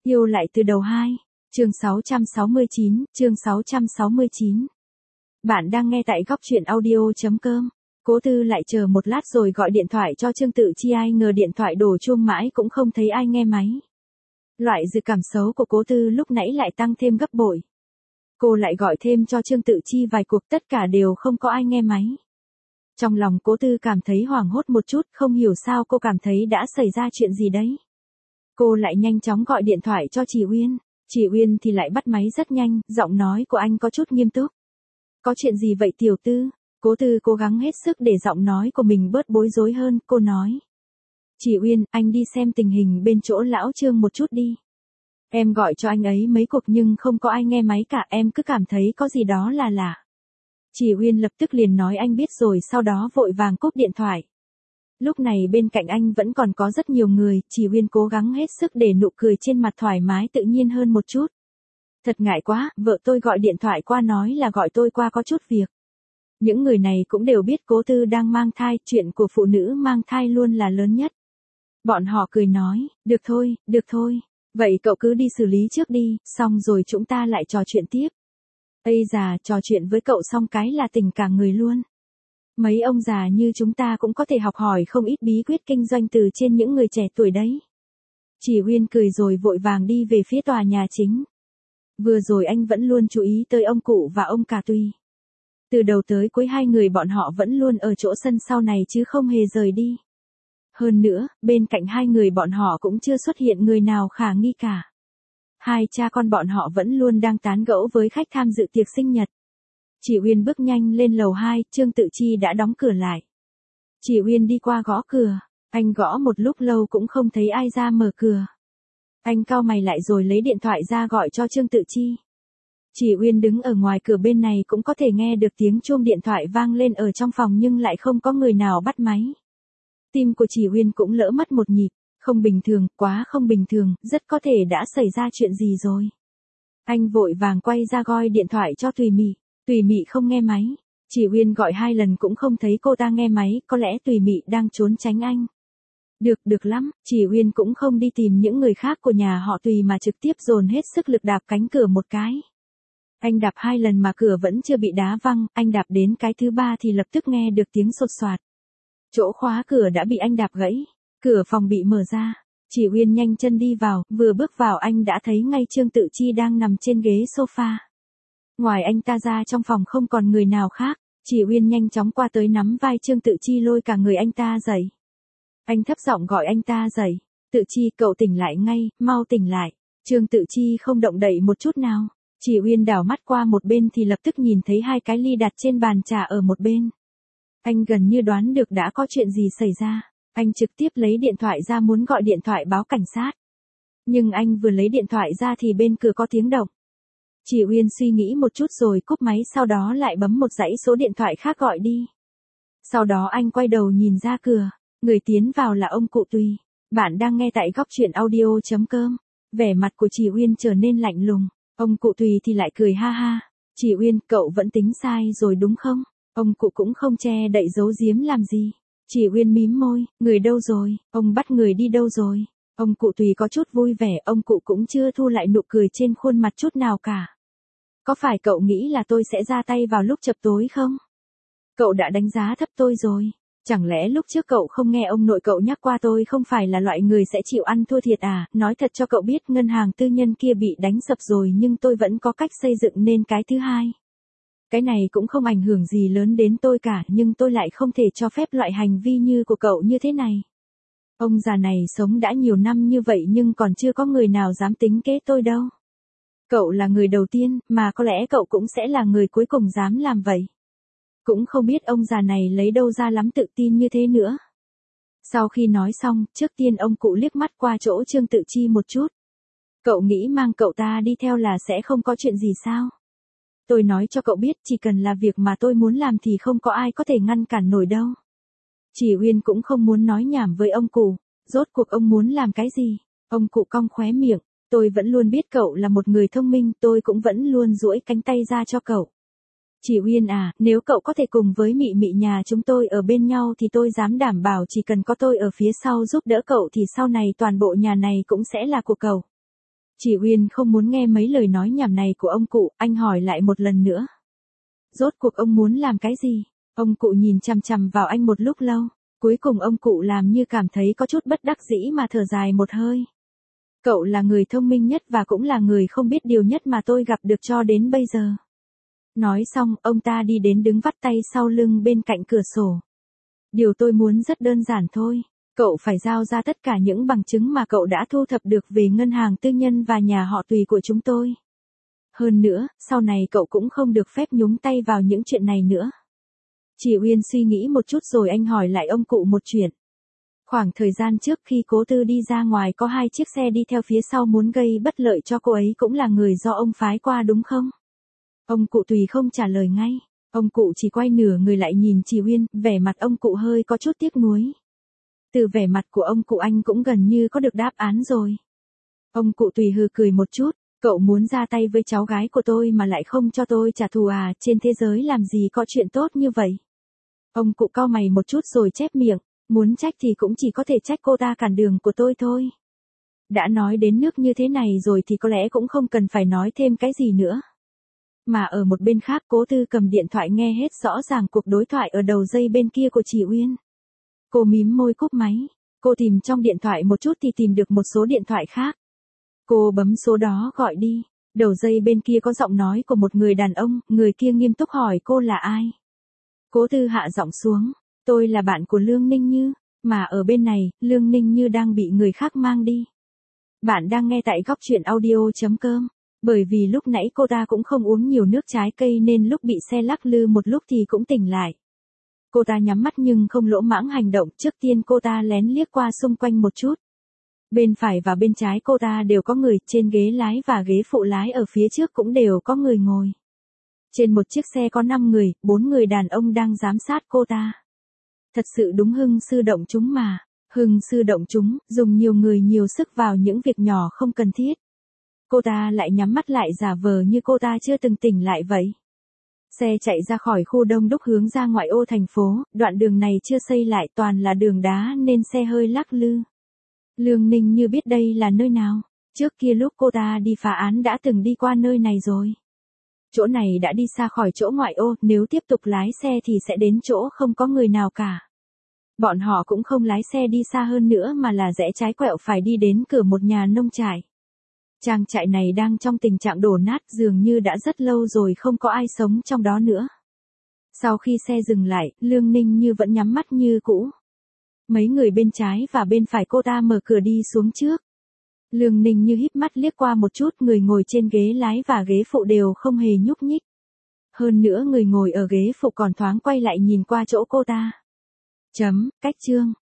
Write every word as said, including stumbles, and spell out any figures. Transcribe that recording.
Yêu lại từ đầu hai. Chương sáu trăm sáu mươi chín, chương sáu trăm sáu mươi chín. Bạn đang nghe tại góc truyện audio chấm com. Cố Tư lại chờ một lát rồi gọi điện thoại cho Trương Tự Chi, ai ngờ điện thoại đổ chuông mãi cũng không thấy ai nghe máy. Loại dự cảm xấu của Cố Tư lúc nãy lại tăng thêm gấp bội. Cô lại gọi thêm cho Trương Tự Chi vài cuộc, tất cả đều không có ai nghe máy. Trong lòng Cố Tư cảm thấy hoảng hốt một chút, không hiểu sao cô cảm thấy đã xảy ra chuyện gì đấy. Cô lại nhanh chóng gọi điện thoại cho chị Uyên. Chị Uyên thì lại bắt máy rất nhanh, giọng nói của anh có chút nghiêm túc. Có chuyện gì vậy Tiểu Tư? Cố Tư cố gắng hết sức để giọng nói của mình bớt bối rối hơn, cô nói. Chị Uyên, anh đi xem tình hình bên chỗ lão Trương một chút đi. Em gọi cho anh ấy mấy cuộc nhưng không có ai nghe máy cả, em cứ cảm thấy có gì đó là lạ. Chị Uyên lập tức liền nói anh biết rồi, sau đó vội vàng cúp điện thoại. Lúc này bên cạnh anh vẫn còn có rất nhiều người, chị Uyên cố gắng hết sức để nụ cười trên mặt thoải mái tự nhiên hơn một chút. Thật ngại quá, vợ tôi gọi điện thoại qua nói là gọi tôi qua có chút việc. Những người này cũng đều biết Cố Tư đang mang thai, chuyện của phụ nữ mang thai luôn là lớn nhất. Bọn họ cười nói, được thôi, được thôi, vậy cậu cứ đi xử lý trước đi, xong rồi chúng ta lại trò chuyện tiếp. Ây già, trò chuyện với cậu xong cái là tình cả người luôn. Mấy ông già như chúng ta cũng có thể học hỏi không ít bí quyết kinh doanh từ trên những người trẻ tuổi đấy. Chị Uyên cười rồi vội vàng đi về phía tòa nhà chính. Vừa rồi anh vẫn luôn chú ý tới ông cụ và ông cả Tùy. Từ đầu tới cuối hai người bọn họ vẫn luôn ở chỗ sân sau này chứ không hề rời đi. Hơn nữa, bên cạnh hai người bọn họ cũng chưa xuất hiện người nào khả nghi cả. Hai cha con bọn họ vẫn luôn đang tán gẫu với khách tham dự tiệc sinh nhật. Chị Uyên bước nhanh lên lầu hai, Trương Tự Chi đã đóng cửa lại. Chị Uyên đi qua gõ cửa, anh gõ một lúc lâu cũng không thấy ai ra mở cửa. Anh cau mày lại rồi lấy điện thoại ra gọi cho Trương Tự Chi. Chị Uyên đứng ở ngoài cửa bên này cũng có thể nghe được tiếng chuông điện thoại vang lên ở trong phòng nhưng lại không có người nào bắt máy. Tim của chị Uyên cũng lỡ mất một nhịp, không bình thường, quá không bình thường, rất có thể đã xảy ra chuyện gì rồi. Anh vội vàng quay ra gọi điện thoại cho Tùy Mị. Tùy Mị không nghe máy. Chị Uyên gọi hai lần cũng không thấy cô ta nghe máy, có lẽ Tùy Mị đang trốn tránh anh. Được, được lắm, chị Uyên cũng không đi tìm những người khác của nhà họ Tùy mà trực tiếp dồn hết sức lực đạp cánh cửa một cái. Anh đạp hai lần mà cửa vẫn chưa bị đá văng, anh đạp đến cái thứ ba thì lập tức nghe được tiếng sột soạt. Chỗ khóa cửa đã bị anh đạp gãy, cửa phòng bị mở ra. Chị Uyên nhanh chân đi vào, vừa bước vào anh đã thấy ngay Trương Tự Chi đang nằm trên ghế sofa. Ngoài anh ta ra trong phòng không còn người nào khác, chị Uyên nhanh chóng qua tới nắm vai Trương Tự Chi lôi cả người anh ta dậy. Anh thấp giọng gọi anh ta dậy, Tự Chi cậu tỉnh lại ngay, mau tỉnh lại. Trương Tự Chi không động đậy một chút nào. Chị Uyên đảo mắt qua một bên thì lập tức nhìn thấy hai cái ly đặt trên bàn trà ở một bên. Anh gần như đoán được đã có chuyện gì xảy ra, anh trực tiếp lấy điện thoại ra muốn gọi điện thoại báo cảnh sát. Nhưng anh vừa lấy điện thoại ra thì bên cửa có tiếng động. Chị Uyên suy nghĩ một chút rồi cúp máy, sau đó lại bấm một dãy số điện thoại khác gọi đi. Sau đó anh quay đầu nhìn ra cửa, người tiến vào là ông cụ Tùy. Bạn đang nghe tại góc truyện audio chấm com. Vẻ mặt của chị Uyên trở nên lạnh lùng, ông cụ Tùy thì lại cười ha ha. Chị Uyên, cậu vẫn tính sai rồi đúng không? Ông cụ cũng không che đậy giấu giếm làm gì. Chị Uyên mím môi, người đâu rồi, ông bắt người đi đâu rồi? Ông cụ Tùy có chút vui vẻ, ông cụ cũng chưa thu lại nụ cười trên khuôn mặt chút nào cả. Có phải cậu nghĩ là tôi sẽ ra tay vào lúc chập tối không? Cậu đã đánh giá thấp tôi rồi. Chẳng lẽ lúc trước cậu không nghe ông nội cậu nhắc qua tôi không phải là loại người sẽ chịu ăn thua thiệt à? Nói thật cho cậu biết, ngân hàng tư nhân kia bị đánh sập rồi nhưng tôi vẫn có cách xây dựng nên cái thứ hai. Cái này cũng không ảnh hưởng gì lớn đến tôi cả, nhưng tôi lại không thể cho phép loại hành vi như của cậu như thế này. Ông già này sống đã nhiều năm như vậy nhưng còn chưa có người nào dám tính kế tôi đâu. Cậu là người đầu tiên, mà có lẽ cậu cũng sẽ là người cuối cùng dám làm vậy. Cũng không biết ông già này lấy đâu ra lắm tự tin như thế nữa. Sau khi nói xong, trước tiên ông cụ liếc mắt qua chỗ Trương Tự Chi một chút. Cậu nghĩ mang cậu ta đi theo là sẽ không có chuyện gì sao? Tôi nói cho cậu biết, chỉ cần là việc mà tôi muốn làm thì không có ai có thể ngăn cản nổi đâu. Chị Uyên cũng không muốn nói nhảm với ông cụ, rốt cuộc ông muốn làm cái gì? Ông cụ cong khóe miệng, tôi vẫn luôn biết cậu là một người thông minh, tôi cũng vẫn luôn duỗi cánh tay ra cho cậu. Chị Uyên à, nếu cậu có thể cùng với Mị Mị nhà chúng tôi ở bên nhau thì tôi dám đảm bảo chỉ cần có tôi ở phía sau giúp đỡ cậu thì sau này toàn bộ nhà này cũng sẽ là của cậu. Chị Uyên không muốn nghe mấy lời nói nhảm này của ông cụ, anh hỏi lại một lần nữa. Rốt cuộc ông muốn làm cái gì? Ông cụ nhìn chằm chằm vào anh một lúc lâu, cuối cùng ông cụ làm như cảm thấy có chút bất đắc dĩ mà thở dài một hơi. Cậu là người thông minh nhất và cũng là người không biết điều nhất mà tôi gặp được cho đến bây giờ. Nói xong, ông ta đi đến đứng vắt tay sau lưng bên cạnh cửa sổ. Điều tôi muốn rất đơn giản thôi. Cậu phải giao ra tất cả những bằng chứng mà cậu đã thu thập được về ngân hàng tư nhân và nhà họ Tùy của chúng tôi. Hơn nữa, sau này cậu cũng không được phép nhúng tay vào những chuyện này nữa. Chị Uyên suy nghĩ một chút rồi anh hỏi lại ông cụ một chuyện. Khoảng thời gian trước khi Cố Tư đi ra ngoài có hai chiếc xe đi theo phía sau muốn gây bất lợi cho cô ấy cũng là người do ông phái qua đúng không? Ông cụ Tùy không trả lời ngay. Ông cụ chỉ quay nửa người lại nhìn chị Uyên, vẻ mặt ông cụ hơi có chút tiếc nuối. Từ vẻ mặt của ông cụ anh cũng gần như có được đáp án rồi. Ông cụ Tùy hừ cười một chút, cậu muốn ra tay với cháu gái của tôi mà lại không cho tôi trả thù à, trên thế giới làm gì có chuyện tốt như vậy. Ông cụ cau mày một chút rồi chép miệng, muốn trách thì cũng chỉ có thể trách cô ta cản đường của tôi thôi. Đã nói đến nước như thế này rồi thì có lẽ cũng không cần phải nói thêm cái gì nữa. Mà ở một bên khác Cố Tư cầm điện thoại nghe hết rõ ràng cuộc đối thoại ở đầu dây bên kia của chị Uyên. Cô mím môi cúp máy, cô tìm trong điện thoại một chút thì tìm được một số điện thoại khác. Cô bấm số đó gọi đi, đầu dây bên kia có giọng nói của một người đàn ông, người kia nghiêm túc hỏi cô là ai. Cố Tư hạ giọng xuống, tôi là bạn của Lương Ninh Như, mà ở bên này, Lương Ninh Như đang bị người khác mang đi. Bạn đang nghe tại góc truyện audio.com, bởi vì lúc nãy cô ta cũng không uống nhiều nước trái cây nên lúc bị xe lắc lư một lúc thì cũng tỉnh lại. Cô ta nhắm mắt nhưng không lỗ mãng hành động, trước tiên cô ta lén liếc qua xung quanh một chút. Bên phải và bên trái cô ta đều có người, trên ghế lái và ghế phụ lái ở phía trước cũng đều có người ngồi. Trên một chiếc xe có năm người, bốn người đàn ông đang giám sát cô ta. Thật sự đúng hưng sư động chúng mà, hưng sư động chúng, dùng nhiều người nhiều sức vào những việc nhỏ không cần thiết. Cô ta lại nhắm mắt lại giả vờ như cô ta chưa từng tỉnh lại vậy. Xe chạy ra khỏi khu đông đúc hướng ra ngoại ô thành phố, đoạn đường này chưa xây lại toàn là đường đá nên xe hơi lắc lư. Lương Ninh Như biết đây là nơi nào, trước kia lúc cô ta đi phá án đã từng đi qua nơi này rồi. Chỗ này đã đi xa khỏi chỗ ngoại ô, nếu tiếp tục lái xe thì sẽ đến chỗ không có người nào cả. Bọn họ cũng không lái xe đi xa hơn nữa mà là rẽ trái quẹo phải đi đến cửa một nhà nông trại. Trang trại này đang trong tình trạng đổ nát, dường như đã rất lâu rồi không có ai sống trong đó nữa. Sau khi xe dừng lại, Lương Ninh Như vẫn nhắm mắt như cũ. Mấy người bên trái và bên phải cô ta mở cửa đi xuống trước. Lương Ninh Như híp mắt liếc qua một chút, người ngồi trên ghế lái và ghế phụ đều không hề nhúc nhích. Hơn nữa người ngồi ở ghế phụ còn thoáng quay lại nhìn qua chỗ cô ta. Chấm, cách chương.